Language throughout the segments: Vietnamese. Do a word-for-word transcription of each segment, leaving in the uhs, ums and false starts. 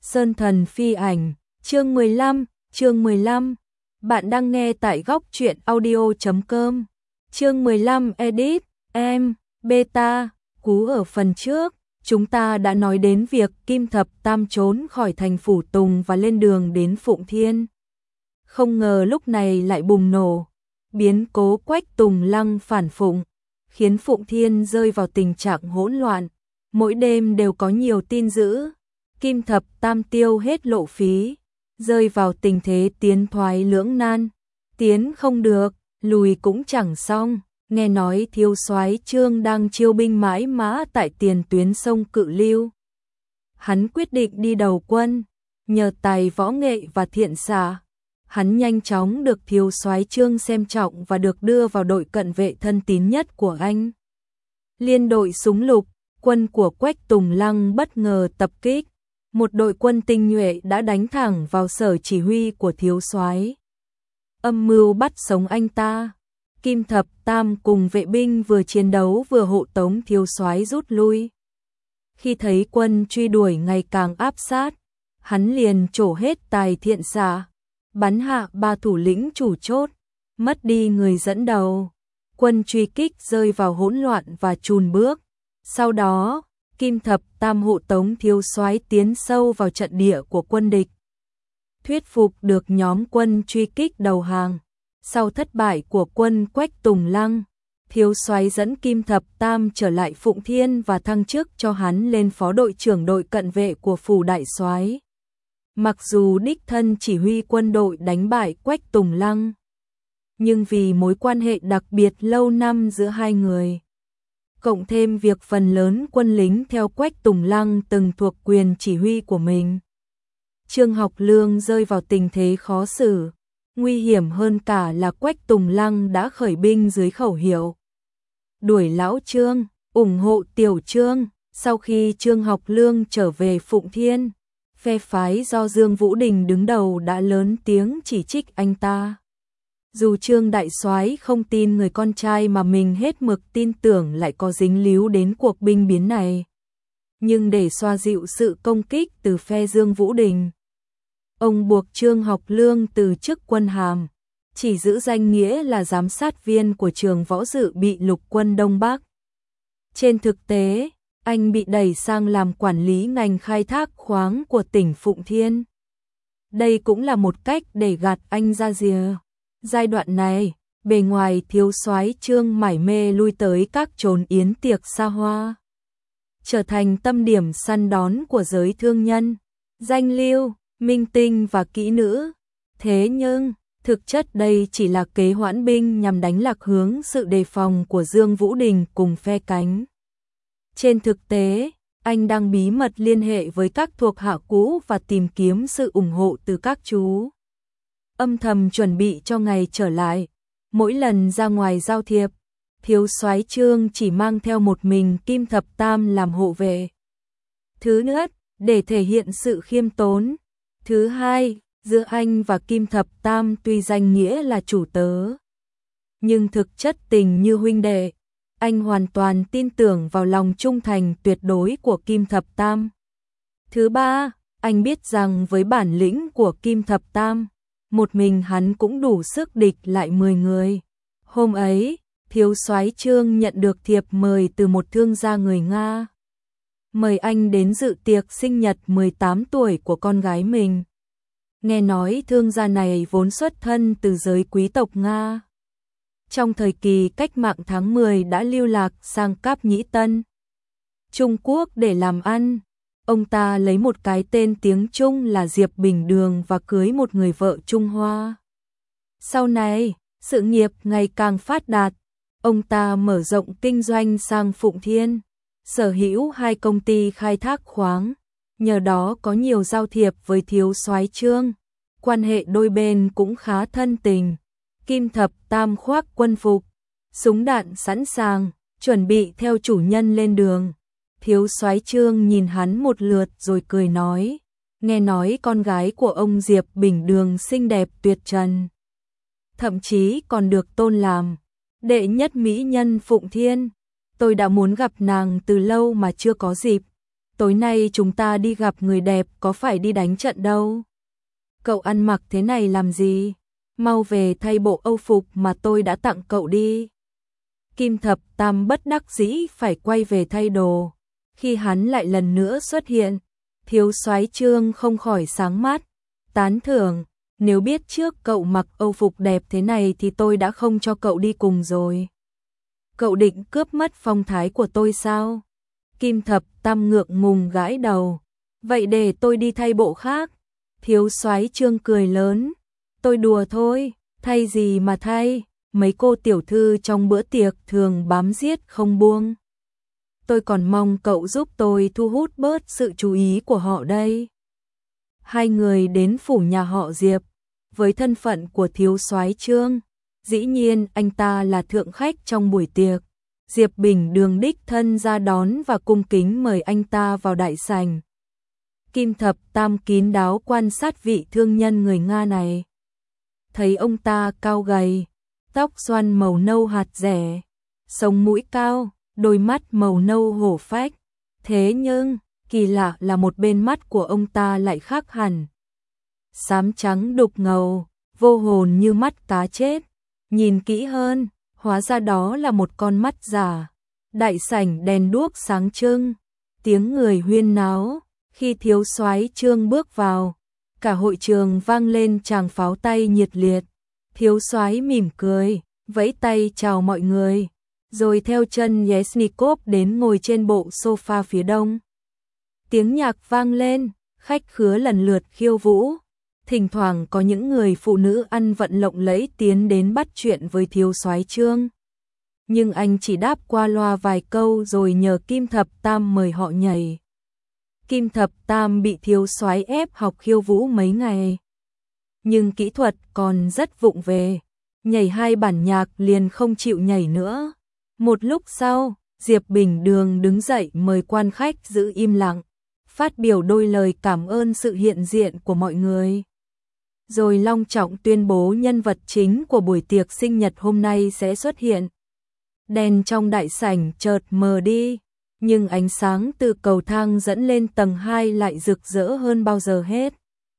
Sơn thần phi ảnh, chương mười lăm, chương mười lăm. Bạn đang nghe tại góc truyện audio chấm com. Chương mười lăm edit, em, beta, cú ở phần trước, chúng ta đã nói đến việc Kim Thập Tam trốn khỏi thành Phủ Tùng và lên đường đến Phụng Thiên. Không ngờ lúc này lại bùng nổ, biến cố Quách Tùng Lăng phản phụng, khiến Phụng Thiên rơi vào tình trạng hỗn loạn, mỗi đêm đều có nhiều tin dữ. Kim Thập Tam tiêu hết lộ phí, rơi vào tình thế tiến thoái lưỡng nan, tiến không được, lùi cũng chẳng xong. Nghe nói thiếu soái Trương đang chiêu binh mãi mã tại tiền tuyến sông Cự Lưu. Hắn quyết định đi đầu quân, nhờ tài võ nghệ và thiện xạ, hắn nhanh chóng được thiếu soái Trương xem trọng và được đưa vào đội cận vệ thân tín nhất của anh. Liên đội súng lục, quân của Quách Tùng Lăng bất ngờ tập kích, một đội quân tinh nhuệ đã đánh thẳng vào sở chỉ huy của thiếu soái. Âm mưu bắt sống anh ta. Kim Thập Tam cùng vệ binh vừa chiến đấu vừa hộ tống thiếu soái rút lui. Khi thấy quân truy đuổi ngày càng áp sát, hắn liền trổ hết tài thiện xạ, bắn hạ ba thủ lĩnh chủ chốt, mất đi người dẫn đầu. Quân truy kích rơi vào hỗn loạn và chùn bước. Sau đó, Kim Thập Tam hộ tống thiếu soái tiến sâu vào trận địa của quân địch, thuyết phục được nhóm quân truy kích đầu hàng. Sau thất bại của quân Quách Tùng Lăng, thiếu soái dẫn Kim Thập Tam trở lại Phụng Thiên và thăng chức cho hắn lên phó đội trưởng đội cận vệ của phủ đại soái. Mặc dù đích thân chỉ huy quân đội đánh bại Quách Tùng Lăng, nhưng vì mối quan hệ đặc biệt lâu năm giữa hai người, cộng thêm việc phần lớn quân lính theo Quách Tùng Lăng từng thuộc quyền chỉ huy của mình, Trương Học Lương rơi vào tình thế khó xử. Nguy hiểm hơn cả là Quách Tùng Lăng đã khởi binh dưới khẩu hiệu đuổi lão Trương, ủng hộ tiểu Trương. Sau khi Trương Học Lương trở về Phụng Thiên, phe phái do Dương Vũ Đình đứng đầu đã lớn tiếng chỉ trích anh ta. Dù Trương đại soái không tin người con trai mà mình hết mực tin tưởng lại có dính líu đến cuộc binh biến này, nhưng để xoa dịu sự công kích từ phe Dương Vũ Đình, ông buộc Trương Học Lương từ chức quân hàm, chỉ giữ danh nghĩa là giám sát viên của trường võ dự bị lục quân Đông Bắc. Trên thực tế, anh bị đẩy sang làm quản lý ngành khai thác khoáng của tỉnh Phụng Thiên. Đây cũng là một cách để gạt anh ra rìa. Giai đoạn này, bề ngoài thiếu soái Trương mải mê lui tới các chốn yến tiệc xa hoa, trở thành tâm điểm săn đón của giới thương nhân, danh lưu, minh tinh và kỹ nữ. Thế nhưng, thực chất đây chỉ là kế hoãn binh nhằm đánh lạc hướng sự đề phòng của Dương Vũ Đình cùng phe cánh. Trên thực tế, anh đang bí mật liên hệ với các thuộc hạ cũ và tìm kiếm sự ủng hộ từ các chú, âm thầm chuẩn bị cho ngày trở lại. Mỗi lần ra ngoài giao thiệp, thiếu soái Trương chỉ mang theo một mình Kim Thập Tam làm hộ vệ. Thứ nhất, để thể hiện sự khiêm tốn. Thứ hai, giữa anh và Kim Thập Tam tuy danh nghĩa là chủ tớ, nhưng thực chất tình như huynh đệ. Anh hoàn toàn tin tưởng vào lòng trung thành tuyệt đối của Kim Thập Tam. Thứ ba, anh biết rằng với bản lĩnh của Kim Thập Tam, một mình hắn cũng đủ sức địch lại mười người. Hôm ấy, thiếu soái Trương nhận được thiệp mời từ một thương gia người Nga, mời anh đến dự tiệc sinh nhật mười tám tuổi của con gái mình. Nghe nói thương gia này vốn xuất thân từ giới quý tộc Nga, trong thời kỳ cách mạng tháng mười đã lưu lạc sang Cáp Nhĩ Tân, Trung Quốc để làm ăn. Ông ta lấy một cái tên tiếng Trung là Diệp Bình Đường và cưới một người vợ Trung Hoa. Sau này, sự nghiệp ngày càng phát đạt, ông ta mở rộng kinh doanh sang Phụng Thiên, sở hữu hai công ty khai thác khoáng, nhờ đó có nhiều giao thiệp với thiếu soái Trương, quan hệ đôi bên cũng khá thân tình. Kim Thập Tam khoác quân phục, súng đạn sẵn sàng, chuẩn bị theo chủ nhân lên đường. Thiếu soái Trương nhìn hắn một lượt rồi cười nói, nghe nói con gái của ông Diệp Bình Đường xinh đẹp tuyệt trần, thậm chí còn được tôn làm đệ nhất mỹ nhân Phụng Thiên. Tôi đã muốn gặp nàng từ lâu mà chưa có dịp. tối nay chúng ta đi gặp người đẹp, có phải đi đánh trận đâu. Cậu ăn mặc thế này làm gì? Mau về thay bộ âu phục mà tôi đã tặng cậu đi. Kim Thập Tam bất đắc dĩ phải quay về thay đồ. Khi hắn lại lần nữa xuất hiện, Thiếu Soái Trương không khỏi sáng mắt, tán thưởng, nếu biết trước cậu mặc âu phục đẹp thế này thì tôi đã không cho cậu đi cùng rồi. Cậu định cướp mất phong thái của tôi sao? Kim Thập Tam ngượng ngùng gãi đầu, vậy để tôi đi thay bộ khác. Thiếu Soái Trương cười lớn, tôi đùa thôi, thay gì mà thay, mấy cô tiểu thư trong bữa tiệc thường bám giết không buông. Tôi còn mong cậu giúp tôi thu hút bớt sự chú ý của họ đây. Hai người đến phủ nhà họ Diệp, với thân phận của Thiếu Soái Trương, dĩ nhiên anh ta là thượng khách trong buổi tiệc. Diệp Bình Đường đích thân ra đón và cung kính mời anh ta vào đại sảnh. Kim Thập Tam kín đáo quan sát vị thương nhân người Nga này. Thấy ông ta cao gầy, tóc xoăn màu nâu hạt rẻ, sống mũi cao, đôi mắt màu nâu hổ phách. Thế nhưng, kỳ lạ là một bên mắt của ông ta lại khác hẳn. Xám trắng đục ngầu, vô hồn như mắt cá chết. Nhìn kỹ hơn, hóa ra đó là một con mắt giả. Đại sảnh đèn đuốc sáng trưng, tiếng người huyên náo. Khi Thiếu Soái Trương bước vào, cả hội trường vang lên tràng pháo tay nhiệt liệt. Thiếu Soái mỉm cười, vẫy tay chào mọi người, rồi theo chân Yesnikov đến ngồi trên bộ sofa phía đông. Tiếng nhạc vang lên, khách khứa lần lượt khiêu vũ. Thỉnh thoảng có những người phụ nữ ăn vận lộng lẫy tiến đến bắt chuyện với Thiếu Soái Trương. Nhưng anh chỉ đáp qua loa vài câu rồi nhờ Kim Thập Tam mời họ nhảy. Kim Thập Tam bị Thiếu Soái ép học khiêu vũ mấy ngày, nhưng kỹ thuật còn rất vụng về, nhảy hai bản nhạc liền không chịu nhảy nữa. Một lúc sau, Diệp Bình Đường đứng dậy mời quan khách giữ im lặng, phát biểu đôi lời cảm ơn sự hiện diện của mọi người. Rồi long trọng tuyên bố nhân vật chính của buổi tiệc sinh nhật hôm nay sẽ xuất hiện. Đèn trong đại sảnh chợt mờ đi, nhưng ánh sáng từ cầu thang dẫn lên tầng hai lại rực rỡ hơn bao giờ hết.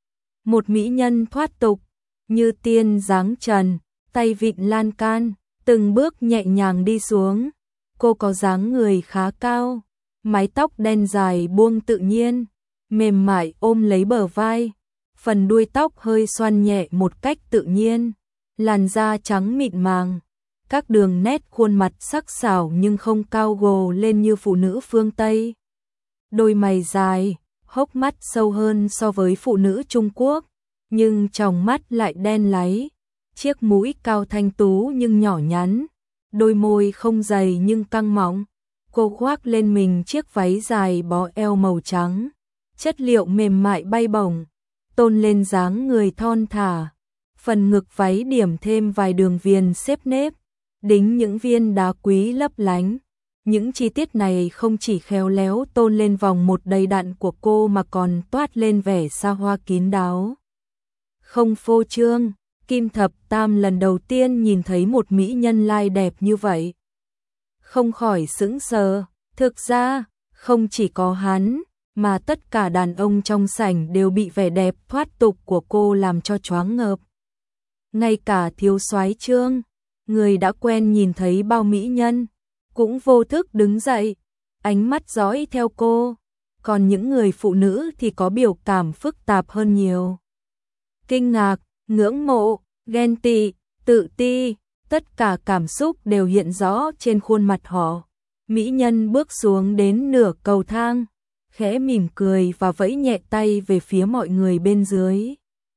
Một mỹ nhân thoát tục, như tiên dáng trần, tay vịn lan can, từng bước nhẹ nhàng đi xuống. Cô có dáng người khá cao, mái tóc đen dài buông tự nhiên, mềm mại ôm lấy bờ vai, phần đuôi tóc hơi xoăn nhẹ một cách tự nhiên, làn da trắng mịn màng. Các đường nét khuôn mặt sắc sảo nhưng không cao gồ lên như phụ nữ phương Tây. Đôi mày dài, hốc mắt sâu hơn so với phụ nữ Trung Quốc, nhưng tròng mắt lại đen láy. Chiếc mũi cao thanh tú nhưng nhỏ nhắn, đôi môi không dày nhưng căng mọng. Cô khoác lên mình chiếc váy dài bó eo màu trắng, chất liệu mềm mại bay bổng, tôn lên dáng người thon thả. Phần ngực váy điểm thêm vài đường viền xếp nếp, đính những viên đá quý lấp lánh. Những chi tiết này không chỉ khéo léo tôn lên vòng một đầy đặn của cô mà còn toát lên vẻ xa hoa kín đáo. Không phô trương, Kim Thập Tam lần đầu tiên nhìn thấy một mỹ nhân lai đẹp như vậy. Không khỏi sững sờ, thực ra, không chỉ có hắn, mà tất cả đàn ông trong sảnh đều bị vẻ đẹp thoát tục của cô làm cho choáng ngợp. Ngay cả Thiếu Soái Trương, người đã quen nhìn thấy bao mỹ nhân, cũng vô thức đứng dậy, ánh mắt dõi theo cô, còn những người phụ nữ thì có biểu cảm phức tạp hơn nhiều. Kinh ngạc, ngưỡng mộ, ghen tị, tự ti, tất cả cảm xúc đều hiện rõ trên khuôn mặt họ. Mỹ nhân bước xuống đến nửa cầu thang, khẽ mỉm cười và vẫy nhẹ tay về phía mọi người bên dưới.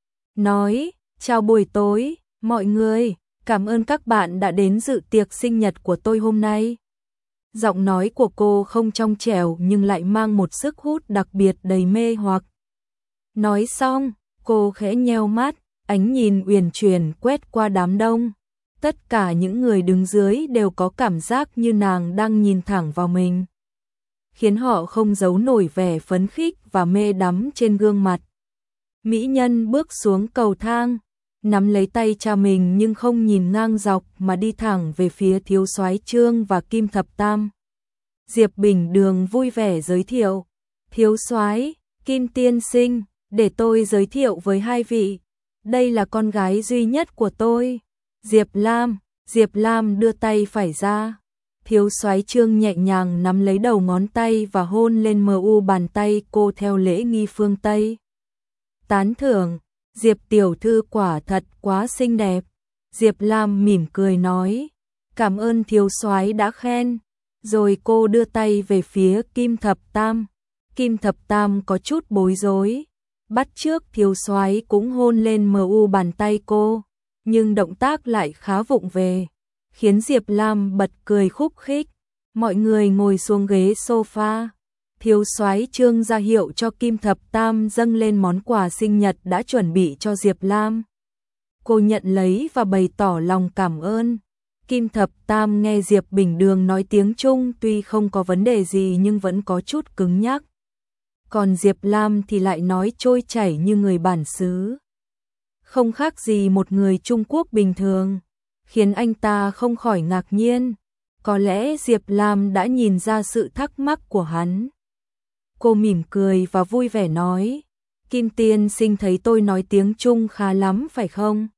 Nói, chào buổi tối, mọi người, cảm ơn các bạn đã đến dự tiệc sinh nhật của tôi hôm nay. Giọng nói của cô không trong trẻo nhưng lại mang một sức hút đặc biệt đầy mê hoặc. Nói xong, cô khẽ nheo mắt, ánh nhìn uyển chuyển quét qua đám đông. Tất cả những người đứng dưới đều có cảm giác như nàng đang nhìn thẳng vào mình, khiến họ không giấu nổi vẻ phấn khích và mê đắm trên gương mặt. Mỹ nhân bước xuống cầu thang, nắm lấy tay cha mình nhưng không nhìn ngang dọc mà đi thẳng về phía Thiếu Soái Trương và Kim Thập Tam. Diệp Bình Đường vui vẻ giới thiệu, Thiếu soái, Kim tiên sinh, để tôi giới thiệu với hai vị. Đây là con gái duy nhất của tôi, Diệp Lam. Diệp Lam đưa tay phải ra. Thiếu soái Trương nhẹ nhàng nắm lấy đầu ngón tay và hôn lên mờ u bàn tay cô theo lễ nghi phương Tây. Tán thưởng, Diệp tiểu thư quả thật quá xinh đẹp. Diệp Lam mỉm cười nói, cảm ơn thiếu soái đã khen. Rồi cô đưa tay về phía Kim Thập Tam. Kim Thập Tam có chút bối rối, bắt chước thiếu soái cũng hôn lên mờ u bàn tay cô, nhưng động tác lại khá vụng về, khiến Diệp Lam bật cười khúc khích. Mọi người ngồi xuống ghế sofa. Thiếu soái Trương ra hiệu cho Kim Thập Tam dâng lên món quà sinh nhật đã chuẩn bị cho Diệp Lam. Cô nhận lấy và bày tỏ lòng cảm ơn. Kim Thập Tam nghe Diệp Bình Đường nói tiếng Trung tuy không có vấn đề gì nhưng vẫn có chút cứng nhắc. Còn Diệp Lam thì lại nói trôi chảy như người bản xứ. Không khác gì một người Trung Quốc bình thường, khiến anh ta không khỏi ngạc nhiên. Có lẽ Diệp Lam đã nhìn ra sự thắc mắc của hắn. Cô mỉm cười và vui vẻ nói, Kim tiên sinh thấy tôi nói tiếng Trung khá lắm phải không?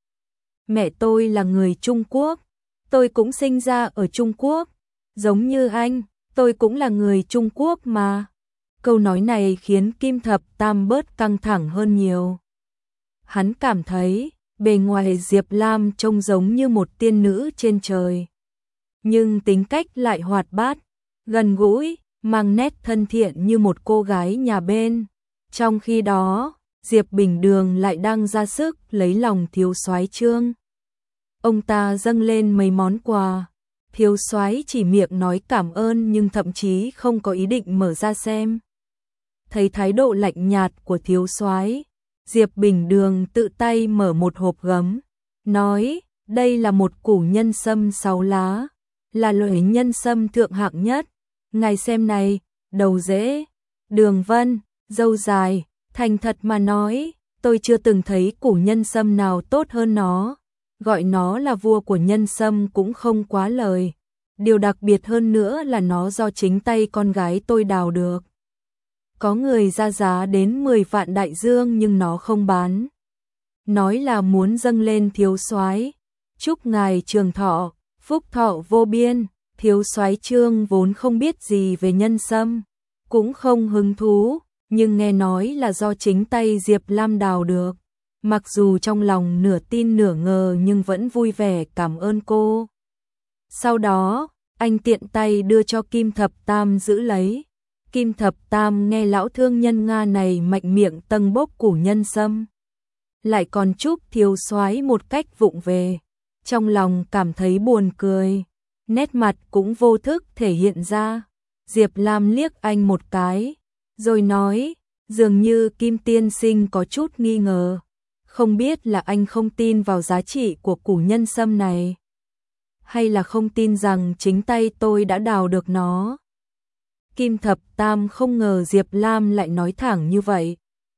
Mẹ tôi là người Trung Quốc, tôi cũng sinh ra ở Trung Quốc, giống như anh, tôi cũng là người Trung Quốc mà. Câu nói này khiến Kim Thập Tam bớt căng thẳng hơn nhiều. Hắn cảm thấy, bề ngoài Diệp Lam trông giống như một tiên nữ trên trời, nhưng tính cách lại hoạt bát, gần gũi, mang nét thân thiện như một cô gái nhà bên. Trong khi đó, Diệp Bình Đường lại đang ra sức lấy lòng thiếu soái Trương. Ông ta dâng lên mấy món quà, thiếu soái chỉ miệng nói cảm ơn nhưng thậm chí không có ý định mở ra xem. Thấy thái độ lạnh nhạt của thiếu soái, Diệp Bình Đường tự tay mở một hộp gấm, nói, đây là một củ nhân sâm sáu lá, là loại nhân sâm thượng hạng nhất. Ngài xem này, đầu rễ, đường vân, dâu dài, thành thật mà nói, tôi chưa từng thấy củ nhân sâm nào tốt hơn nó. Gọi nó là vua của nhân sâm cũng không quá lời. Điều đặc biệt hơn nữa là nó do chính tay con gái tôi đào được. Có người ra giá đến mười vạn đại dương nhưng nó không bán. Nói là muốn dâng lên thiếu soái, chúc ngài trường thọ, phúc thọ vô biên. Thiếu soái Trương vốn không biết gì về nhân sâm, cũng không hứng thú, nhưng nghe nói là do chính tay Diệp Lam đào được. Mặc dù trong lòng nửa tin nửa ngờ nhưng vẫn vui vẻ cảm ơn cô. Sau đó, anh tiện tay đưa cho Kim Thập Tam giữ lấy. Kim Thập Tam nghe lão thương nhân Nga này mạnh miệng tâng bốc củ nhân sâm, lại còn chúc thiếu soái một cách vụng về, trong lòng cảm thấy buồn cười, nét mặt cũng vô thức thể hiện ra. Diệp Lam liếc anh một cái, rồi nói, dường như Kim tiên sinh có chút nghi ngờ, không biết là anh không tin vào giá trị của củ nhân sâm này, hay là không tin rằng chính tay tôi đã đào được nó. Kim Thập Tam không ngờ Diệp Lam lại nói thẳng như vậy.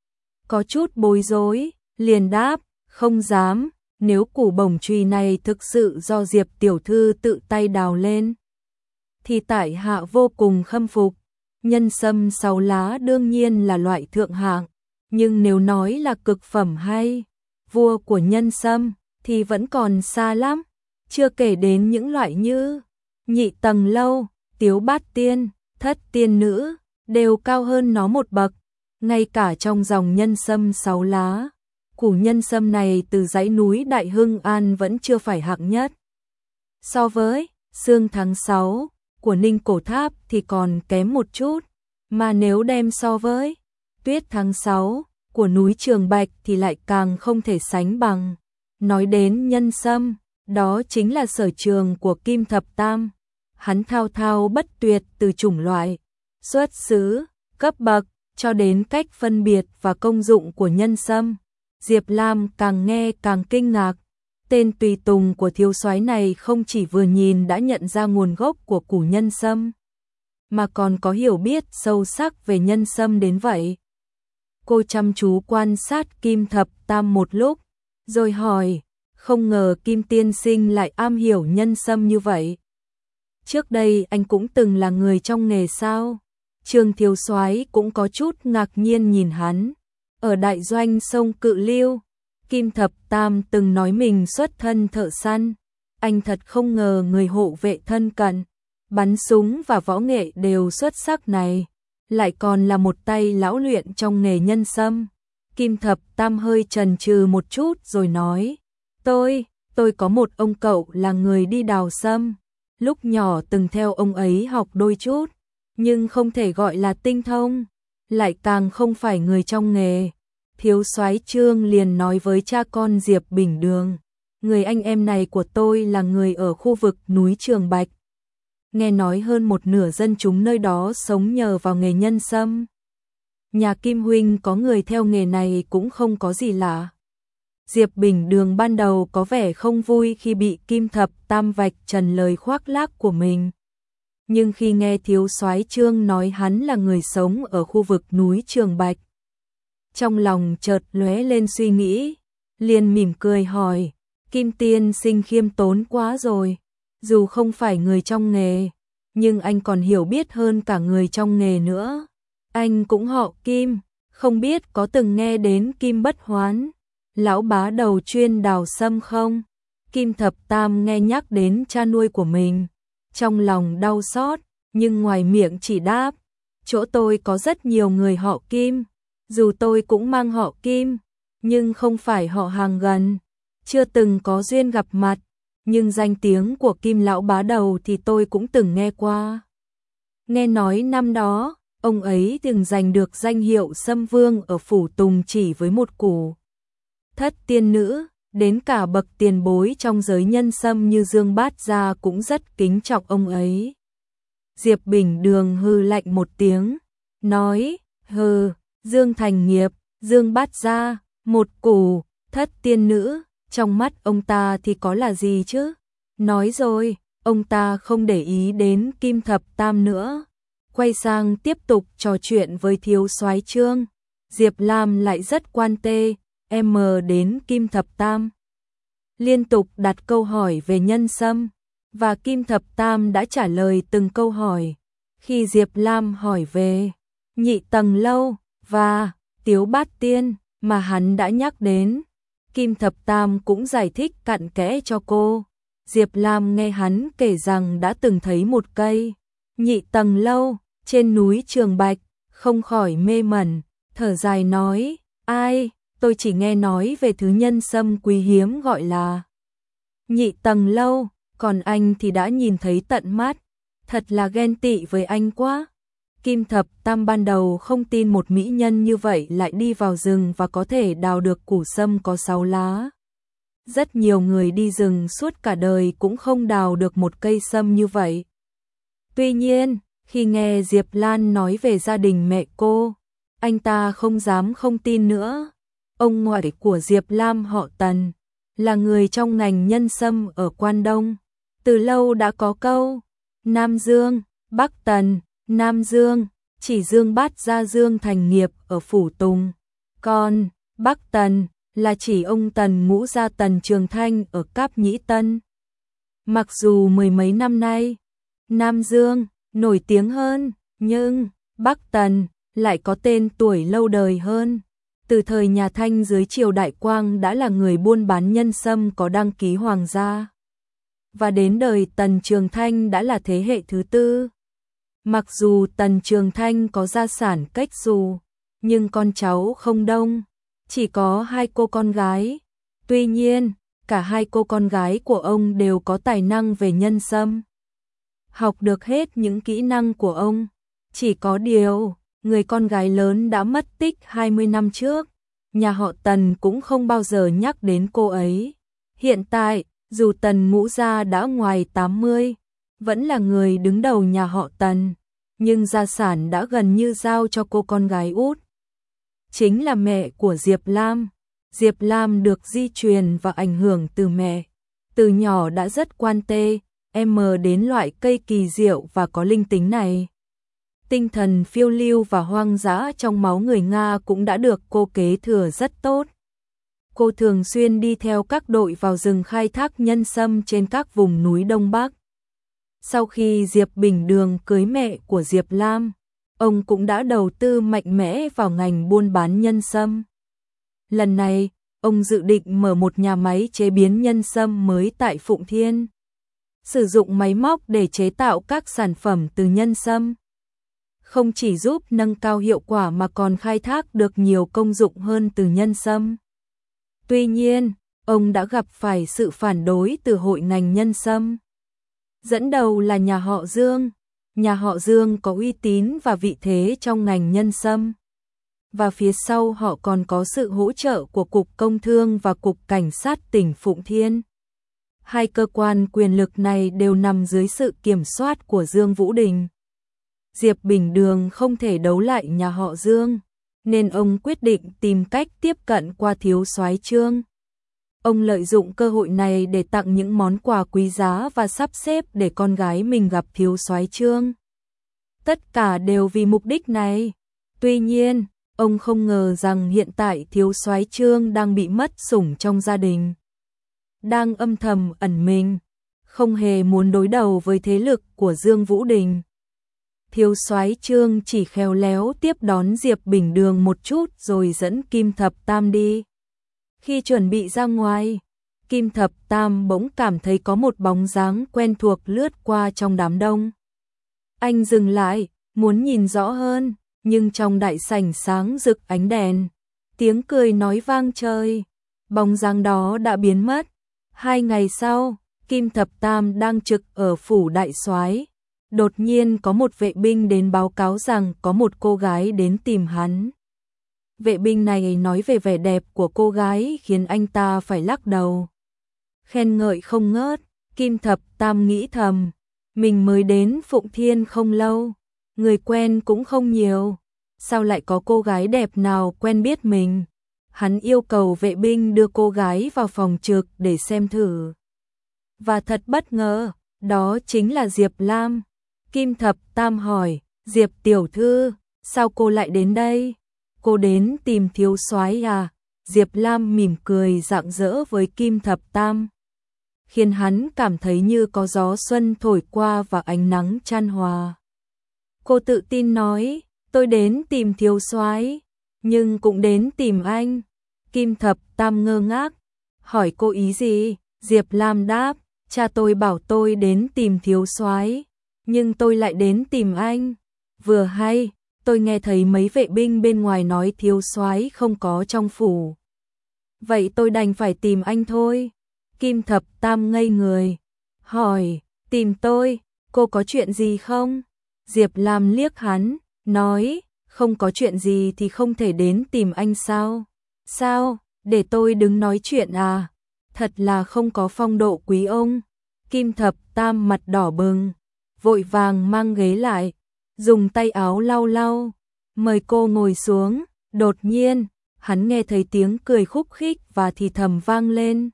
Có chút bối rối, liền đáp, không dám, nếu củ bổng chùy này thực sự do Diệp tiểu thư tự tay đào lên, thì tại hạ vô cùng khâm phục. Nhân sâm sáu lá đương nhiên là loại thượng hạng, nhưng nếu nói là cực phẩm hay vua của nhân sâm thì vẫn còn xa lắm, chưa kể đến những loại như nhị tầng lâu, tiếu bát tiên, thất tiên nữ, đều cao hơn nó một bậc. Ngay cả trong dòng nhân sâm sáu lá, củ nhân sâm này từ dãy núi Đại Hưng An vẫn chưa phải hạng nhất. So với Sương tháng sáu của Ninh Cổ Tháp thì còn kém một chút, mà nếu đem so với Tuyết tháng sáu của núi Trường Bạch thì lại càng không thể sánh bằng. Nói đến nhân sâm, đó chính là sở trường của Kim Thập Tam. Hắn thao thao bất tuyệt từ chủng loại, xuất xứ, cấp bậc, cho đến cách phân biệt và công dụng của nhân sâm. Diệp Lam càng nghe càng kinh ngạc. Tên tùy tùng của thiếu soái này không chỉ vừa nhìn đã nhận ra nguồn gốc của củ nhân sâm, mà còn có hiểu biết sâu sắc về nhân sâm đến vậy. Cô chăm chú quan sát Kim Thập Tam một lúc, rồi hỏi, không ngờ Kim tiên sinh lại am hiểu nhân sâm như vậy. Trước đây anh cũng từng là người trong nghề sao? Trương thiếu soái cũng có chút ngạc nhiên nhìn hắn. Ở đại doanh sông Cự Liêu, Kim Thập Tam từng nói mình xuất thân thợ săn. Anh thật không ngờ người hộ vệ thân cận, bắn súng và võ nghệ đều xuất sắc này, lại còn là một tay lão luyện trong nghề nhân sâm. Kim Thập Tam hơi chần chừ một chút rồi nói, tôi, tôi có một ông cậu là người đi đào sâm, lúc nhỏ từng theo ông ấy học đôi chút, nhưng không thể gọi là tinh thông, lại càng không phải người trong nghề. Thiếu soái Trương liền nói với cha con Diệp Bình Đường, người anh em này của tôi là người ở khu vực núi Trường Bạch. Nghe nói hơn một nửa dân chúng nơi đó sống nhờ vào nghề nhân sâm. Nhà Kim huynh có người theo nghề này cũng không có gì lạ. Diệp Bình Đường ban đầu có vẻ không vui khi bị Kim Thập Tam vạch trần lời khoác lác của mình. Nhưng khi nghe thiếu soái Trương nói hắn là người sống ở khu vực núi Trường Bạch, trong lòng chợt lóe lên suy nghĩ, liền mỉm cười hỏi, Kim tiên sinh khiêm tốn quá rồi, dù không phải người trong nghề, nhưng anh còn hiểu biết hơn cả người trong nghề nữa. Anh cũng họ Kim, không biết có từng nghe đến Kim Bất Hoán, lão bá đầu chuyên đào sâm không? Kim Thập Tam nghe nhắc đến cha nuôi của mình, trong lòng đau xót, nhưng ngoài miệng chỉ đáp, chỗ tôi có rất nhiều người họ Kim, dù tôi cũng mang họ Kim, nhưng không phải họ hàng gần, chưa từng có duyên gặp mặt, nhưng danh tiếng của Kim lão bá đầu thì tôi cũng từng nghe qua. Nghe nói năm đó, ông ấy từng giành được danh hiệu Sâm Vương ở phủ Tùng chỉ với một củ thất tiên nữ, đến cả bậc tiền bối trong giới nhân sâm như Dương Bát Gia cũng rất kính trọng ông ấy. Diệp Bình Đường hừ lạnh một tiếng, nói, hừ, Dương Thành Nghiệp, Dương Bát Gia, một củ thất tiên nữ, trong mắt ông ta thì có là gì chứ? Nói rồi, ông ta không để ý đến Kim Thập Tam nữa, quay sang tiếp tục trò chuyện với thiếu soái Trương. Diệp Lam lại rất quan tê, em đến Kim Thập Tam. Liên tục đặt câu hỏi về nhân sâm, và Kim Thập Tam đã trả lời từng câu hỏi. Khi Diệp Lam hỏi về Nhị Tầng Lâu và Tiếu Bát Tiên mà hắn đã nhắc đến, Kim Thập Tam cũng giải thích cặn kẽ cho cô. Diệp Lam nghe hắn kể rằng đã từng thấy một cây Nhị Tầng Lâu trên núi Trường Bạch, không khỏi mê mẩn, thở dài nói, ai, tôi chỉ nghe nói về thứ nhân sâm quý hiếm gọi là Nhị Tầng Lâu, còn anh thì đã nhìn thấy tận mắt, thật là ghen tị với anh quá. Kim Thập Tam ban đầu không tin một mỹ nhân như vậy lại đi vào rừng và có thể đào được củ sâm có sáu lá. Rất nhiều người đi rừng suốt cả đời cũng không đào được một cây sâm như vậy. Tuy nhiên, khi nghe Diệp Lan nói về gia đình mẹ cô, anh ta không dám không tin nữa. Ông ngoại của Diệp Lam họ Tần, là người trong ngành nhân sâm ở Quan Đông. Từ lâu đã có câu, Nam Dương, Bắc Tần, Nam Dương, chỉ Dương Bát Gia Dương Thành Nghiệp ở Phủ Tùng. Còn, Bắc Tần, là chỉ ông Tần Ngũ Gia Tần Trường Thanh ở Cáp Nhĩ Tân. Mặc dù mười mấy năm nay, Nam Dương nổi tiếng hơn, nhưng Bắc Tần lại có tên tuổi lâu đời hơn. Từ thời nhà Thanh dưới triều Đại Quang đã là người buôn bán nhân sâm có đăng ký hoàng gia. Và đến đời Tần Trường Thanh đã là thế hệ thứ tư. Mặc dù Tần Trường Thanh có gia sản cách xù, nhưng con cháu không đông, chỉ có hai cô con gái. Tuy nhiên, cả hai cô con gái của ông đều có tài năng về nhân sâm, học được hết những kỹ năng của ông. Chỉ có điều, người con gái lớn đã mất tích hai mươi năm trước, nhà họ Tần cũng không bao giờ nhắc đến cô ấy. Hiện tại, dù Tần Ngũ Gia đã ngoài tám mươi, vẫn là người đứng đầu nhà họ Tần, nhưng gia sản đã gần như giao cho cô con gái út, chính là mẹ của Diệp Lam. Diệp Lam được di truyền và ảnh hưởng từ mẹ, từ nhỏ đã rất quan tê, em đến loại cây kỳ diệu và có linh tính này. Tinh thần phiêu lưu và hoang dã trong máu người Nga cũng đã được cô kế thừa rất tốt. Cô thường xuyên đi theo các đội vào rừng khai thác nhân sâm trên các vùng núi Đông Bắc. Sau khi Diệp Bình Đường cưới mẹ của Diệp Lam, ông cũng đã đầu tư mạnh mẽ vào ngành buôn bán nhân sâm. Lần này, ông dự định mở một nhà máy chế biến nhân sâm mới tại Phụng Thiên. Sử dụng máy móc để chế tạo các sản phẩm từ nhân sâm. Không chỉ giúp nâng cao hiệu quả mà còn khai thác được nhiều công dụng hơn từ nhân sâm. Tuy nhiên, ông đã gặp phải sự phản đối từ hội ngành nhân sâm. Dẫn đầu là nhà họ Dương. Nhà họ Dương có uy tín và vị thế trong ngành nhân sâm. Và phía sau họ còn có sự hỗ trợ của Cục Công Thương và Cục Cảnh sát tỉnh Phụng Thiên. Hai cơ quan quyền lực này đều nằm dưới sự kiểm soát của Dương Vũ Đình. Diệp Bình Đường không thể đấu lại nhà họ Dương, nên ông quyết định tìm cách tiếp cận qua thiếu soái Trương. Ông lợi dụng cơ hội này để tặng những món quà quý giá và sắp xếp để con gái mình gặp thiếu soái Trương. Tất cả đều vì mục đích này. Tuy nhiên, ông không ngờ rằng hiện tại thiếu soái Trương đang bị mất sủng trong gia đình. Đang âm thầm ẩn mình, không hề muốn đối đầu với thế lực của Dương Vũ Đình. Thiếu soái Trương chỉ khéo léo tiếp đón Diệp Bình Đường một chút rồi dẫn Kim Thập Tam đi. Khi chuẩn bị ra ngoài, Kim Thập Tam bỗng cảm thấy có một bóng dáng quen thuộc lướt qua trong đám đông. Anh dừng lại, muốn nhìn rõ hơn, nhưng trong đại sảnh sáng rực ánh đèn, tiếng cười nói vang trời, bóng dáng đó đã biến mất. Hai ngày sau, Kim Thập Tam đang trực ở phủ đại soái, đột nhiên có một vệ binh đến báo cáo rằng có một cô gái đến tìm hắn. Vệ binh này nói về vẻ đẹp của cô gái khiến anh ta phải lắc đầu. Khen ngợi không ngớt, Kim Thập Tam nghĩ thầm, mình mới đến Phụng Thiên không lâu, người quen cũng không nhiều, sao lại có cô gái đẹp nào quen biết mình. Hắn yêu cầu vệ binh đưa cô gái vào phòng trực để xem thử. Và thật bất ngờ, đó chính là Diệp Lam. Kim Thập Tam hỏi, Diệp tiểu thư, sao cô lại đến đây? Cô đến tìm thiếu soái à? Diệp Lam mỉm cười rạng rỡ với Kim Thập Tam, khiến hắn cảm thấy như có gió xuân thổi qua và ánh nắng chan hòa. Cô tự tin nói, tôi đến tìm thiếu soái, nhưng cũng đến tìm anh. Kim Thập Tam ngơ ngác, hỏi cô ý gì? Diệp Lam đáp, cha tôi bảo tôi đến tìm thiếu soái, nhưng tôi lại đến tìm anh. Vừa hay, tôi nghe thấy mấy vệ binh bên ngoài nói thiếu soái không có trong phủ. Vậy tôi đành phải tìm anh thôi. Kim Thập Tam ngây người, hỏi, tìm tôi, cô có chuyện gì không? Diệp Lam liếc hắn, nói, không có chuyện gì thì không thể đến tìm anh sao? Sao, để tôi đứng nói chuyện à? Thật là không có phong độ quý ông. Kim Thập Tam mặt đỏ bừng, vội vàng mang ghế lại, dùng tay áo lau lau, mời cô ngồi xuống. Đột nhiên, hắn nghe thấy tiếng cười khúc khích và thì thầm vang lên.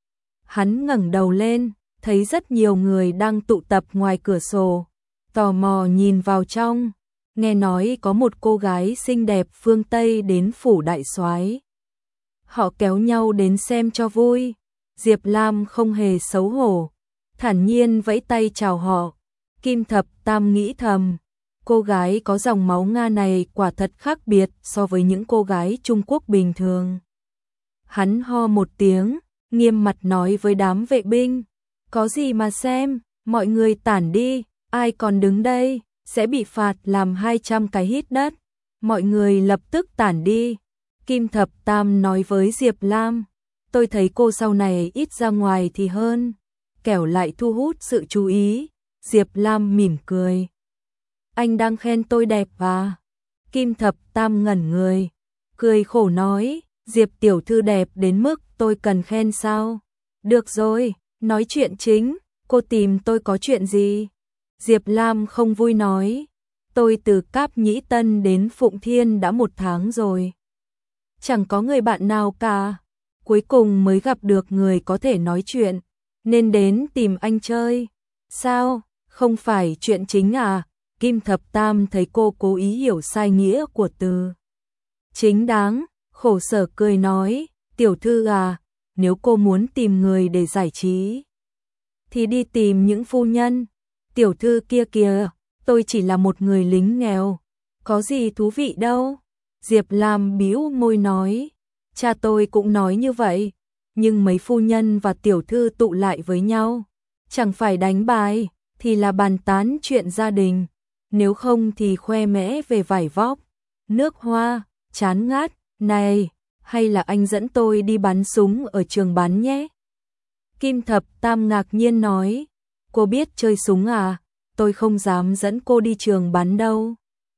Hắn ngẩng đầu lên, thấy rất nhiều người đang tụ tập ngoài cửa sổ, tò mò nhìn vào trong. Nghe nói có một cô gái xinh đẹp phương Tây đến phủ đại soái. Họ kéo nhau đến xem cho vui. Diệp Lam không hề xấu hổ, thản nhiên vẫy tay chào họ. Kim Thập Tam nghĩ thầm, cô gái có dòng máu Nga này quả thật khác biệt so với những cô gái Trung Quốc bình thường. Hắn ho một tiếng, nghiêm mặt nói với đám vệ binh, có gì mà xem, mọi người tản đi, ai còn đứng đây, sẽ bị phạt làm hai trăm cái hít đất. Mọi người lập tức tản đi. Kim Thập Tam nói với Diệp Lam, tôi thấy cô sau này ít ra ngoài thì hơn, kẻo lại thu hút sự chú ý. Diệp Lam mỉm cười, anh đang khen tôi đẹp à? Kim Thập Tam ngẩn người, cười khổ nói, Diệp tiểu thư đẹp đến mức tôi cần khen sao? Được rồi, nói chuyện chính, cô tìm tôi có chuyện gì? Diệp Lam không vui nói, tôi từ Cáp Nhĩ Tân đến Phụng Thiên đã một tháng rồi. Chẳng có người bạn nào cả, cuối cùng mới gặp được người có thể nói chuyện, nên đến tìm anh chơi. Sao, không phải chuyện chính à? Kim Thập Tam thấy cô cố ý hiểu sai nghĩa của từ chính đáng, khổ sở cười nói, tiểu thư à, nếu cô muốn tìm người để giải trí, thì đi tìm những phu nhân. Tiểu thư kia kìa, tôi chỉ là một người lính nghèo, Có gì thú vị đâu. Diệp Lam bĩu môi nói. Cha tôi cũng nói như vậy. Nhưng mấy phu nhân và tiểu thư tụ lại với nhau. Chẳng phải đánh bài, thì là bàn tán chuyện gia đình. Nếu không thì khoe mẽ về vải vóc, nước hoa, chán ngát. Này, hay là anh dẫn tôi đi bắn súng ở trường bắn nhé. Kim Thập Tam ngạc nhiên nói. Cô biết chơi súng à? Tôi không dám dẫn cô đi trường bắn đâu.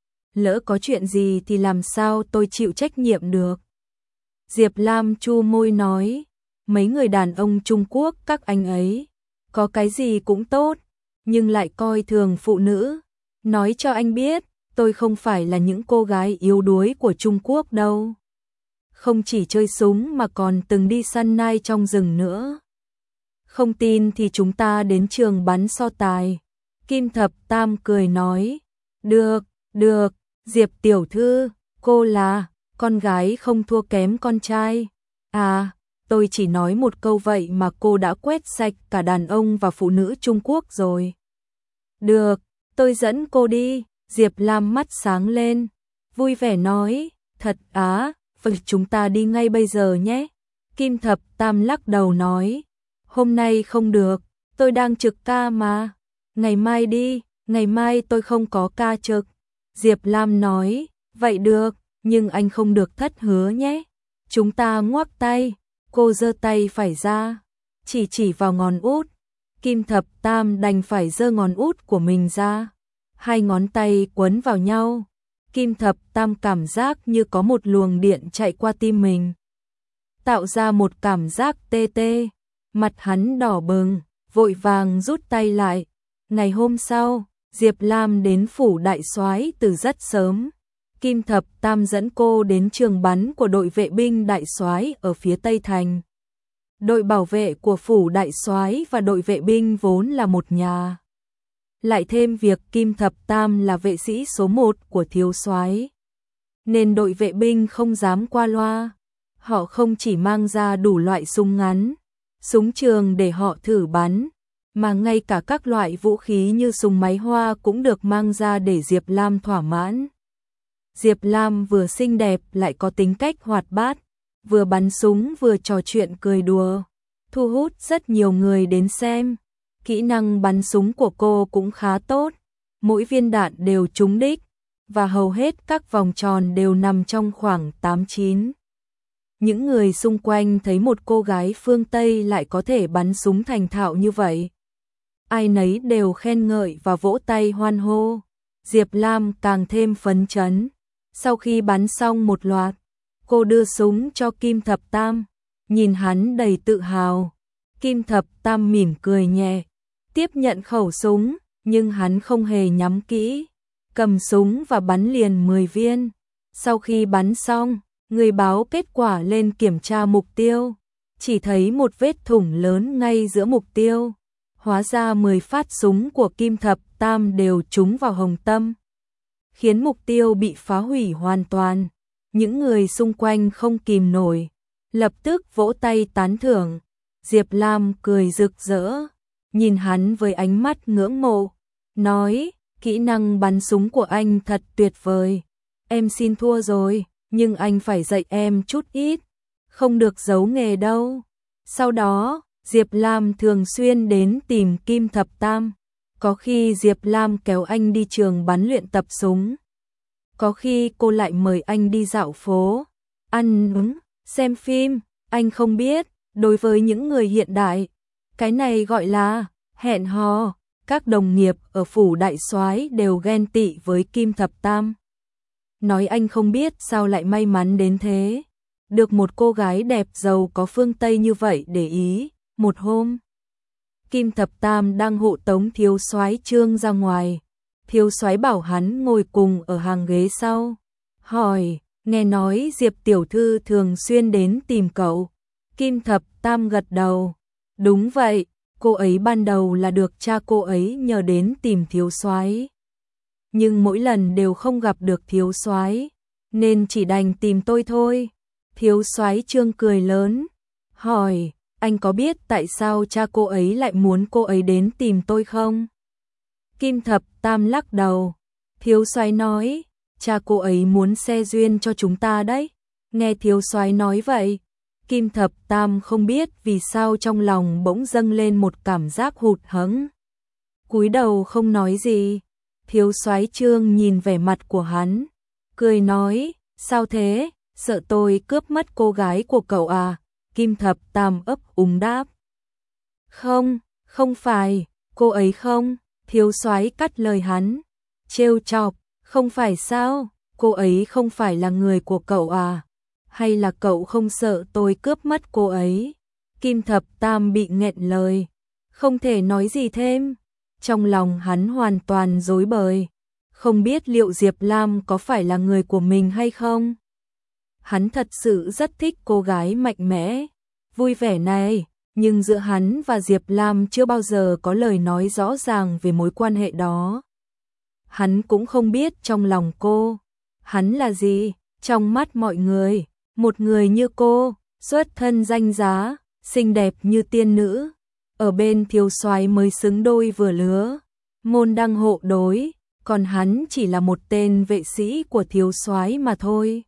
Lỡ có chuyện gì thì làm sao tôi chịu trách nhiệm được. Diệp Lam chu môi nói. Mấy người đàn ông Trung Quốc các anh ấy, có cái gì cũng tốt, nhưng lại coi thường phụ nữ. Nói cho anh biết, tôi không phải là những cô gái yếu đuối của Trung Quốc đâu. Không chỉ chơi súng mà còn từng đi săn nai trong rừng nữa. Không tin thì chúng ta đến trường bắn so tài. Kim Thập Tam cười nói. Được, được, Diệp tiểu thư, cô là con gái không thua kém con trai. À, tôi chỉ nói một câu vậy mà cô đã quét sạch cả đàn ông và phụ nữ Trung Quốc rồi. Được, tôi dẫn cô đi. Diệp Lam mắt sáng lên, vui vẻ nói. Thật á, vậy chúng ta đi ngay bây giờ nhé. Kim Thập Tam lắc đầu nói. Hôm nay không được, tôi đang trực ca mà. Ngày mai đi, ngày mai tôi không có ca trực. Diệp Lam nói. Vậy được, nhưng anh không được thất hứa nhé. Chúng ta ngoắc tay. Cô giơ tay phải ra, chỉ chỉ vào ngón út. Kim Thập Tam đành phải giơ ngón út của mình ra. Hai ngón tay quấn vào nhau. Kim Thập Tam cảm giác như có một luồng điện chạy qua tim mình, tạo ra một cảm giác tê tê. Mặt hắn đỏ bừng, vội vàng rút tay lại. Ngày hôm sau, Diệp Lam đến phủ đại soái từ rất sớm. Kim Thập Tam dẫn cô đến trường bắn của đội vệ binh đại soái ở phía Tây Thành. Đội bảo vệ của phủ đại soái và đội vệ binh vốn là một nhà. Lại thêm việc Kim Thập Tam là vệ sĩ số một của thiếu soái, nên đội vệ binh không dám qua loa. Họ không chỉ mang ra đủ loại súng ngắn, súng trường để họ thử bắn, mà ngay cả các loại vũ khí như súng máy hoa cũng được mang ra để Diệp Lam thỏa mãn. Diệp Lam vừa xinh đẹp lại có tính cách hoạt bát, vừa bắn súng vừa trò chuyện cười đùa, thu hút rất nhiều người đến xem. Kỹ năng bắn súng của cô cũng khá tốt, mỗi viên đạn đều trúng đích, và hầu hết các vòng tròn đều nằm trong khoảng tám chín. Những người xung quanh thấy một cô gái phương Tây lại có thể bắn súng thành thạo như vậy, ai nấy đều khen ngợi và vỗ tay hoan hô. Diệp Lam càng thêm phấn chấn. Sau khi bắn xong một loạt, cô đưa súng cho Kim Thập Tam, nhìn hắn đầy tự hào. Kim Thập Tam mỉm cười nhẹ, tiếp nhận khẩu súng, nhưng hắn không hề nhắm kỹ, cầm súng và bắn liền mười viên. Sau khi bắn xong, người báo kết quả lên kiểm tra mục tiêu, chỉ thấy một vết thủng lớn ngay giữa mục tiêu. Hóa ra mười phát súng của Kim Thập Tam đều trúng vào hồng tâm, khiến mục tiêu bị phá hủy hoàn toàn. Những người xung quanh không kìm nổi, lập tức vỗ tay tán thưởng. Diệp Lam cười rực rỡ, nhìn hắn với ánh mắt ngưỡng mộ, nói, kỹ năng bắn súng của anh thật tuyệt vời. Em xin thua rồi, nhưng anh phải dạy em chút ít, không được giấu nghề đâu. Sau đó, Diệp Lam thường xuyên đến tìm Kim Thập Tam. Có khi Diệp Lam kéo anh đi trường bắn luyện tập súng, có khi cô lại mời anh đi dạo phố, ăn uống, xem phim. Anh không biết, đối với những người hiện đại, cái này gọi là hẹn hò. Các đồng nghiệp ở phủ đại soái đều ghen tị với Kim Thập Tam, nói anh không biết sao lại may mắn đến thế, được một cô gái đẹp giàu có phương Tây như vậy để ý. Một hôm, Kim Thập Tam đang hộ tống thiếu soái Trương ra ngoài, thiếu soái bảo hắn ngồi cùng ở hàng ghế sau, hỏi, nghe nói Diệp tiểu thư thường xuyên đến tìm cậu. Kim Thập Tam gật đầu, đúng vậy, cô ấy ban đầu là được cha cô ấy nhờ đến tìm thiếu soái, nhưng mỗi lần đều không gặp được thiếu soái, nên chỉ đành tìm tôi thôi. Thiếu soái Trương cười lớn, hỏi, anh có biết tại sao cha cô ấy lại muốn cô ấy đến tìm tôi không? Kim Thập Tam lắc đầu. Thiếu soái nói, cha cô ấy muốn xe duyên cho chúng ta đấy. Nghe thiếu soái nói vậy, Kim Thập Tam không biết vì sao trong lòng bỗng dâng lên một cảm giác hụt hẫng. Cúi đầu không nói gì, thiếu soái Trương nhìn vẻ mặt của hắn, cười nói, sao thế, sợ tôi cướp mất cô gái của cậu à? Kim Thập Tam ấp úng đáp. Không, không phải, cô ấy không, thiếu soái cắt lời hắn, trêu chọc, không phải sao, cô ấy không phải là người của cậu à? Hay là cậu không sợ tôi cướp mất cô ấy? Kim Thập Tam bị nghẹn lời, không thể nói gì thêm. Trong lòng hắn hoàn toàn rối bời, không biết liệu Diệp Lam có phải là người của mình hay không. Hắn thật sự rất thích cô gái mạnh mẽ, vui vẻ này, nhưng giữa hắn và Diệp Lam chưa bao giờ có lời nói rõ ràng về mối quan hệ đó. Hắn cũng không biết trong lòng cô, hắn là gì, trong mắt mọi người, một người như cô, xuất thân danh giá, xinh đẹp như tiên nữ, ở bên thiếu soái mới xứng đôi vừa lứa, môn đăng hộ đối, còn hắn chỉ là một tên vệ sĩ của thiếu soái mà thôi.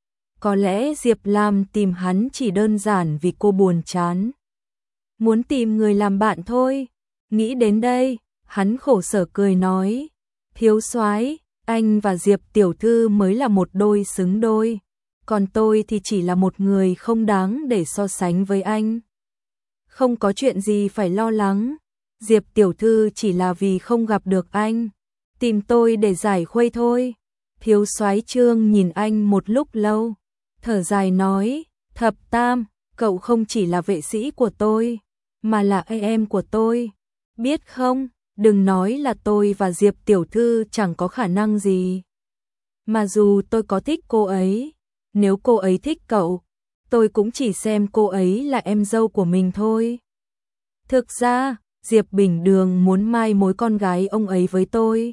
Có lẽ Diệp Lam tìm hắn chỉ đơn giản vì cô buồn chán, muốn tìm người làm bạn thôi. Nghĩ đến đây, hắn khổ sở cười nói, thiếu soái, anh và Diệp tiểu thư mới là một đôi xứng đôi, còn tôi thì chỉ là một người không đáng để so sánh với anh. Không có chuyện gì phải lo lắng, Diệp tiểu thư chỉ là vì không gặp được anh, tìm tôi để giải khuây thôi. Thiếu soái Trương nhìn anh một lúc lâu, thở dài nói, Thập Tam, cậu không chỉ là vệ sĩ của tôi, mà là em của tôi, biết không, đừng nói là tôi và Diệp tiểu thư chẳng có khả năng gì. Mà dù tôi có thích cô ấy, nếu cô ấy thích cậu, tôi cũng chỉ xem cô ấy là em dâu của mình thôi. Thực ra, Diệp Bình Đường muốn mai mối con gái ông ấy với tôi,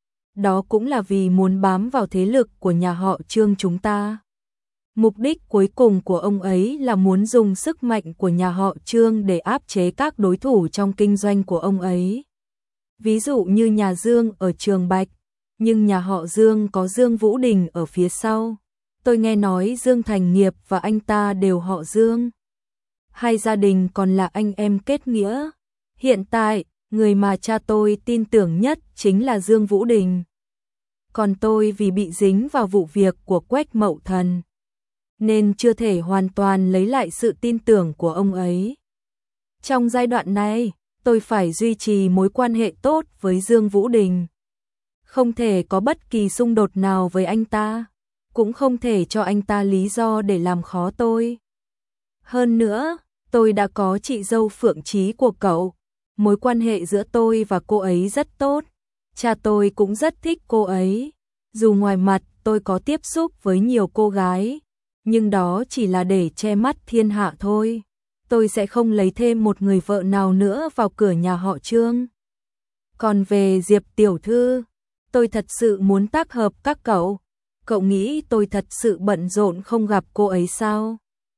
đó cũng là vì muốn bám vào thế lực của nhà họ Trương chúng ta. Mục đích cuối cùng của ông ấy là muốn dùng sức mạnh của nhà họ Trương để áp chế các đối thủ trong kinh doanh của ông ấy. Ví dụ như nhà Dương ở Trường Bạch, nhưng nhà họ Dương có Dương Vũ Đình ở phía sau. Tôi nghe nói Dương Thành Nghiệp và anh ta đều họ Dương. Hai gia đình còn là anh em kết nghĩa. Hiện tại, người mà cha tôi tin tưởng nhất chính là Dương Vũ Đình. Còn tôi vì bị dính vào vụ việc của Quách Mậu Thần, nên chưa thể hoàn toàn lấy lại sự tin tưởng của ông ấy. Trong giai đoạn này, tôi phải duy trì mối quan hệ tốt với Dương Vũ Đình. Không thể có bất kỳ xung đột nào với anh ta, cũng không thể cho anh ta lý do để làm khó tôi. Hơn nữa, tôi đã có chị dâu Phượng Trí của cậu, mối quan hệ giữa tôi và cô ấy rất tốt. Cha tôi cũng rất thích cô ấy. Dù ngoài mặt tôi có tiếp xúc với nhiều cô gái, nhưng đó chỉ là để che mắt thiên hạ thôi. Tôi sẽ không lấy thêm một người vợ nào nữa vào cửa nhà họ Trương. Còn về Diệp tiểu thư, tôi thật sự muốn tác hợp các cậu. Cậu nghĩ tôi thật sự bận rộn không gặp cô ấy sao?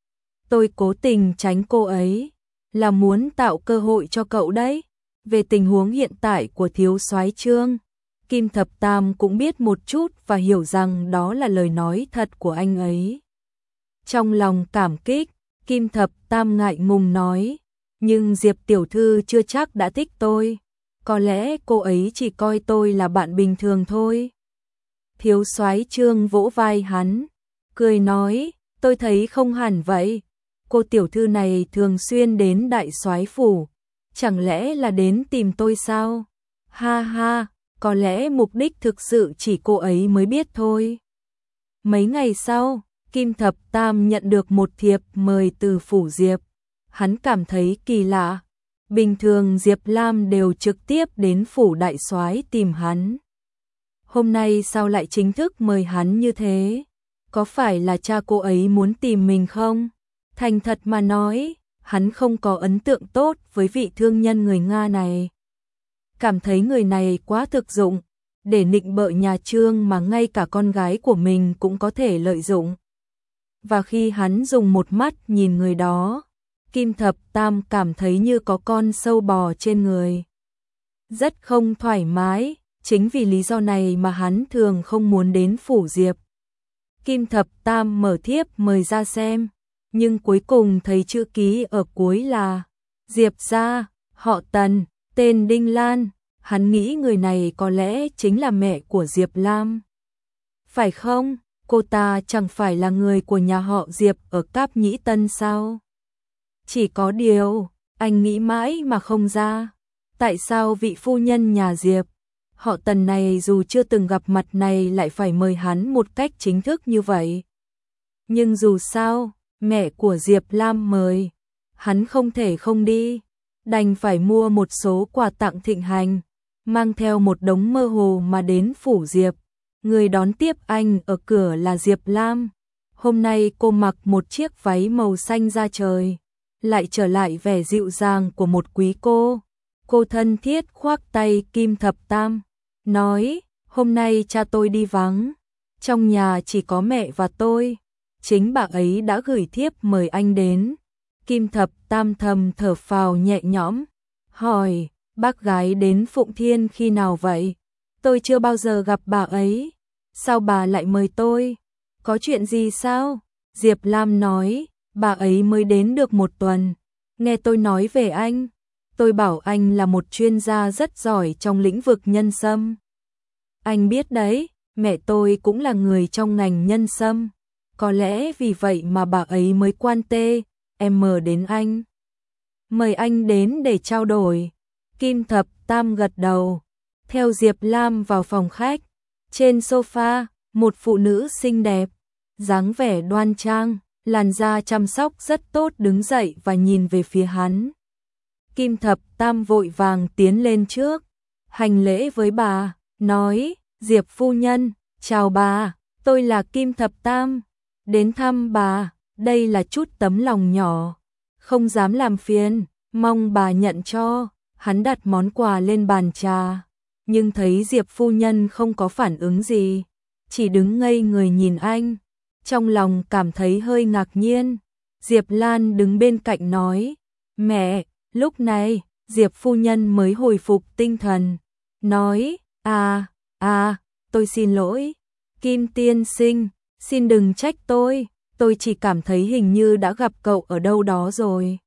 Tôi cố tình tránh cô ấy, là muốn tạo cơ hội cho cậu đấy. Về tình huống hiện tại của thiếu soái Trương, Kim Thập Tam cũng biết một chút và hiểu rằng đó là lời nói thật của anh ấy. Trong lòng cảm kích, Kim Thập Tam ngại ngùng nói, nhưng Diệp tiểu thư chưa chắc đã thích tôi, có lẽ cô ấy chỉ coi tôi là bạn bình thường thôi. Thiếu soái Trương vỗ vai hắn, cười nói, tôi thấy không hẳn vậy, cô tiểu thư này thường xuyên đến đại soái phủ, chẳng lẽ là đến tìm tôi sao? Ha ha, có lẽ mục đích thực sự chỉ cô ấy mới biết thôi. Mấy ngày sau, Kim Thập Tam nhận được một thiệp mời từ phủ Diệp. Hắn cảm thấy kỳ lạ. Bình thường Diệp Lam đều trực tiếp đến phủ đại soái tìm hắn. Hôm nay sao lại chính thức mời hắn như thế? Có phải là cha cô ấy muốn tìm mình không? Thành thật mà nói, hắn không có ấn tượng tốt với vị thương nhân người Nga này. Cảm thấy người này quá thực dụng, để nịnh bợ nhà Trương mà ngay cả con gái của mình cũng có thể lợi dụng. Và khi hắn dùng một mắt nhìn người đó, Kim Thập Tam cảm thấy như có con sâu bò trên người. Rất không thoải mái, Chính vì lý do này mà hắn thường không muốn đến phủ Diệp. Kim Thập Tam mở thiếp mời ra xem, nhưng cuối cùng thấy chữ ký ở cuối là Diệp gia, họ Tần, tên Đinh Lan. Hắn nghĩ người này có lẽ chính là mẹ của Diệp Lam. Phải không? Cô ta chẳng phải là người của nhà họ Diệp ở Cáp Nhĩ Tân sao? Chỉ có điều, anh nghĩ mãi mà không ra. Tại sao vị phu nhân nhà Diệp, họ Tần này dù chưa từng gặp mặt này lại phải mời hắn một cách chính thức như vậy? Nhưng dù sao, mẹ của Diệp Lam mời, hắn không thể không đi. Đành phải mua một số quà tặng thịnh hành, mang theo một đống mơ hồ mà đến phủ Diệp. Người đón tiếp anh ở cửa là Diệp Lam. Hôm nay cô mặc một chiếc váy màu xanh da trời, lại trở lại vẻ dịu dàng của một quý cô. Cô thân thiết khoác tay Kim Thập Tam, nói, hôm nay cha tôi đi vắng, trong nhà chỉ có mẹ và tôi. Chính bà ấy đã gửi thiếp mời anh đến. Kim Thập Tam thầm thở phào nhẹ nhõm, hỏi, bác gái đến Phụng Thiên khi nào vậy? Tôi chưa bao giờ gặp bà ấy. Sao bà lại mời tôi? Có chuyện gì sao? Diệp Lam nói, bà ấy mới đến được một tuần. Nghe tôi nói về anh. Tôi bảo anh là một chuyên gia rất giỏi trong lĩnh vực nhân sâm. Anh biết đấy, mẹ tôi cũng là người trong ngành nhân sâm. Có lẽ vì vậy mà bà ấy mới quan tê, em mời đến anh. Mời anh đến để trao đổi. Kim Thập Tam gật đầu, theo Diệp Lam vào phòng khách. Trên sofa, một phụ nữ xinh đẹp, dáng vẻ đoan trang, làn da chăm sóc rất tốt đứng dậy và nhìn về phía hắn. Kim Thập Tam vội vàng tiến lên trước, hành lễ với bà, nói, Diệp phu nhân, chào bà, tôi là Kim Thập Tam, đến thăm bà, đây là chút tấm lòng nhỏ, không dám làm phiền, mong bà nhận cho. Hắn đặt món quà lên bàn trà, nhưng thấy Diệp phu nhân không có phản ứng gì, chỉ đứng ngây người nhìn anh, trong lòng cảm thấy hơi ngạc nhiên. Diệp Lan đứng bên cạnh nói, mẹ. Lúc này, Diệp phu nhân mới hồi phục tinh thần, nói, à, à, tôi xin lỗi, Kim tiên sinh, xin đừng trách tôi, tôi chỉ cảm thấy hình như đã gặp cậu ở đâu đó rồi,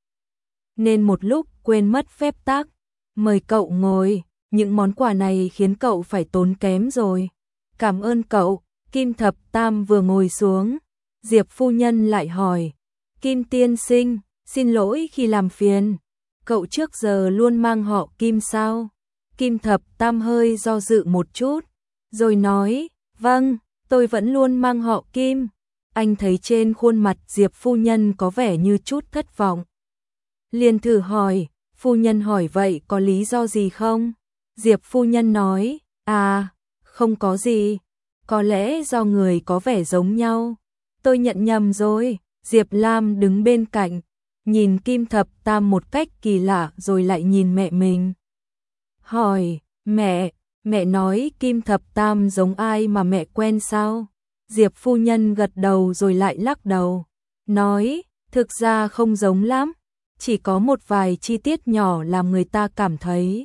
nên một lúc quên mất phép tắc. Mời cậu ngồi, những món quà này khiến cậu phải tốn kém rồi. Cảm ơn cậu. Kim Thập Tam vừa ngồi xuống, Diệp phu nhân lại hỏi, Kim tiên sinh, xin lỗi khi làm phiền, cậu trước giờ luôn mang họ Kim sao? Kim Thập Tam hơi do dự một chút, rồi nói, vâng, tôi vẫn luôn mang họ Kim. Anh thấy trên khuôn mặt Diệp phu nhân có vẻ như chút thất vọng, liền thử hỏi, phu nhân hỏi vậy có lý do gì không? Diệp phu nhân nói, à, không có gì, có lẽ do người có vẻ giống nhau. Tôi nhận nhầm rồi. Diệp Lam đứng bên cạnh, nhìn Kim Thập Tam một cách kỳ lạ rồi lại nhìn mẹ mình. Hỏi, mẹ, mẹ nói Kim Thập Tam giống ai mà mẹ quen sao? Diệp phu nhân gật đầu rồi lại lắc đầu, nói, thực ra không giống lắm. Chỉ có một vài chi tiết nhỏ làm người ta cảm thấy.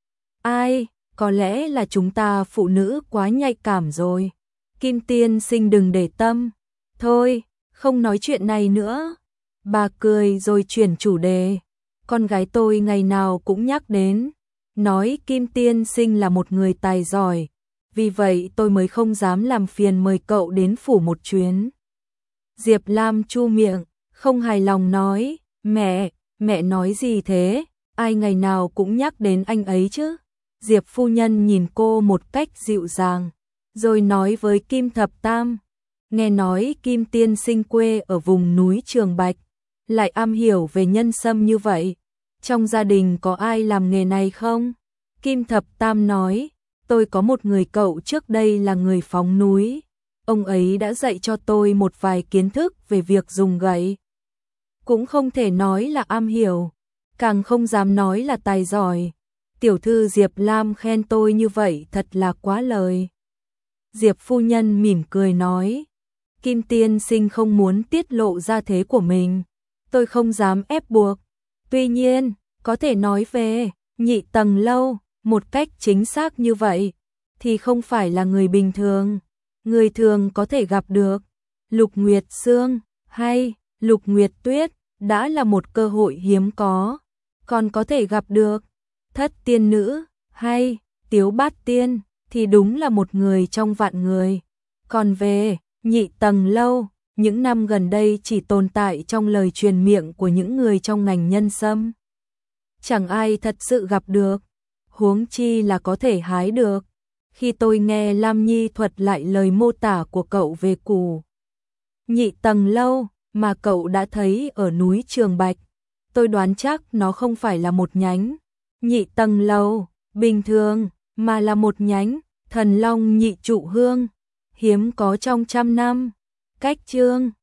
Ai, có lẽ là chúng ta phụ nữ quá nhạy cảm rồi. Kim tiên sinh đừng để tâm. Thôi, không nói chuyện này nữa. Bà cười rồi chuyển chủ đề. Con gái tôi ngày nào cũng nhắc đến, nói Kim tiên sinh là một người tài giỏi. Vì vậy tôi mới không dám làm phiền mời cậu đến phủ một chuyến. Diệp Lam chu miệng, không hài lòng nói, mẹ, mẹ nói gì thế, ai ngày nào cũng nhắc đến anh ấy chứ. Diệp phu nhân nhìn cô một cách dịu dàng, rồi nói với Kim Thập Tam, nghe nói Kim tiên sinh quê ở vùng núi Trường Bạch, lại am hiểu về nhân sâm như vậy. Trong gia đình có ai làm nghề này không? Kim Thập Tam nói, tôi có một người cậu trước đây là người phóng núi. Ông ấy đã dạy cho tôi một vài kiến thức về việc dùng gậy. Cũng không thể nói là am hiểu, càng không dám nói là tài giỏi. Tiểu thư Diệp Lam khen tôi như vậy thật là quá lời. Diệp phu nhân mỉm cười nói, Kim tiên sinh không muốn tiết lộ gia thế của mình, tôi không dám ép buộc. Tuy nhiên, có thể nói về nhị tầng lâu một cách chính xác như vậy. thì không phải là người bình thường. Người thường có thể gặp được Lục Nguyệt Sương hay Lục Nguyệt Tuyết đã là một cơ hội hiếm có, còn có thể gặp được Thất Tiên Nữ hay Tiếu Bát Tiên thì đúng là một người trong vạn người. Còn về Nhị Tầng Lâu, những năm gần đây chỉ tồn tại trong lời truyền miệng của những người trong ngành nhân sâm. Chẳng ai thật sự gặp được, huống chi là có thể hái được. Khi tôi nghe Lam Nhi thuật lại lời mô tả của cậu về củ Nhị Tầng Lâu mà cậu đã thấy ở núi Trường Bạch, tôi đoán chắc nó không phải là một nhánh Nhị Tầng Lâu bình thường, mà là một nhánh Thần Long Nhị Trụ Hương, hiếm có trong trăm năm. Cách chương